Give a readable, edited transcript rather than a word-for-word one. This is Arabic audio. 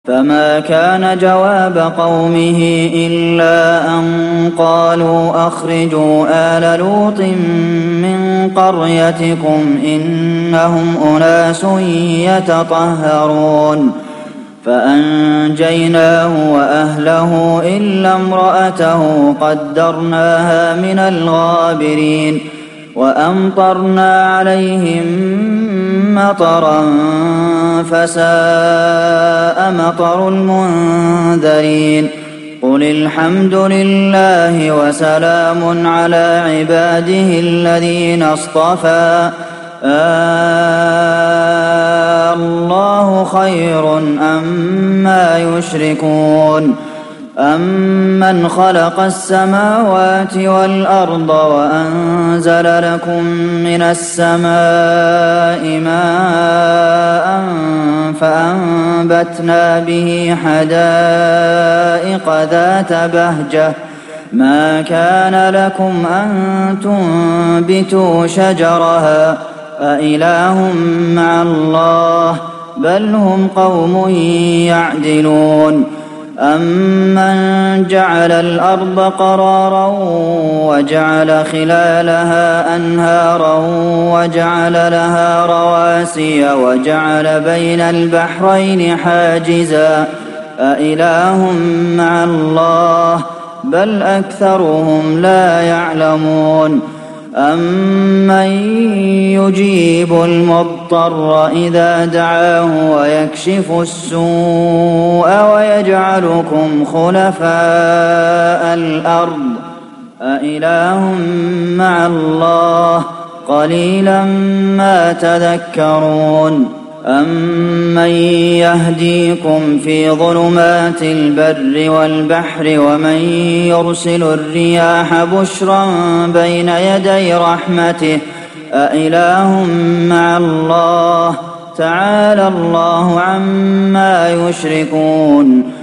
فما كان جواب قومه إلا أن قالوا أخرجوا آل لوط من قريتكم إنهم أناس يتطهرون فأنجيناه وأهله إلا امرأته قدرناها من الغابرين وأمطرنا عليهم مطرا فساء مطر المنذرين قل الحمد لله وسلام على عباده الذين اصطفى الله خير أما يشركون أمن خلق السماوات والأرض وأنزل لكم من السماء ماء فأنبتنا به حدائق ذات بهجة ما كان لكم أن تنبتوا شجرها أإله مع الله بل هم قوم يعدلون أمن جعل الأرض قرارا وجعل خلالها أنهارا وجعل لها رواسي وجعل بين البحرين حاجزا أإله مع الله بل أكثرهم لا يعلمون أمن يجيب المضطر إذا دعاه ويكشف السوء ويجعلكم خلفاء الأرض أإله مع الله قليلا ما تذكرون أمن يهديكم في ظلمات البر والبحر ومن يرسل الرياح بشرا بين يدي رحمته أإله مع الله تعالى الله عما يشركون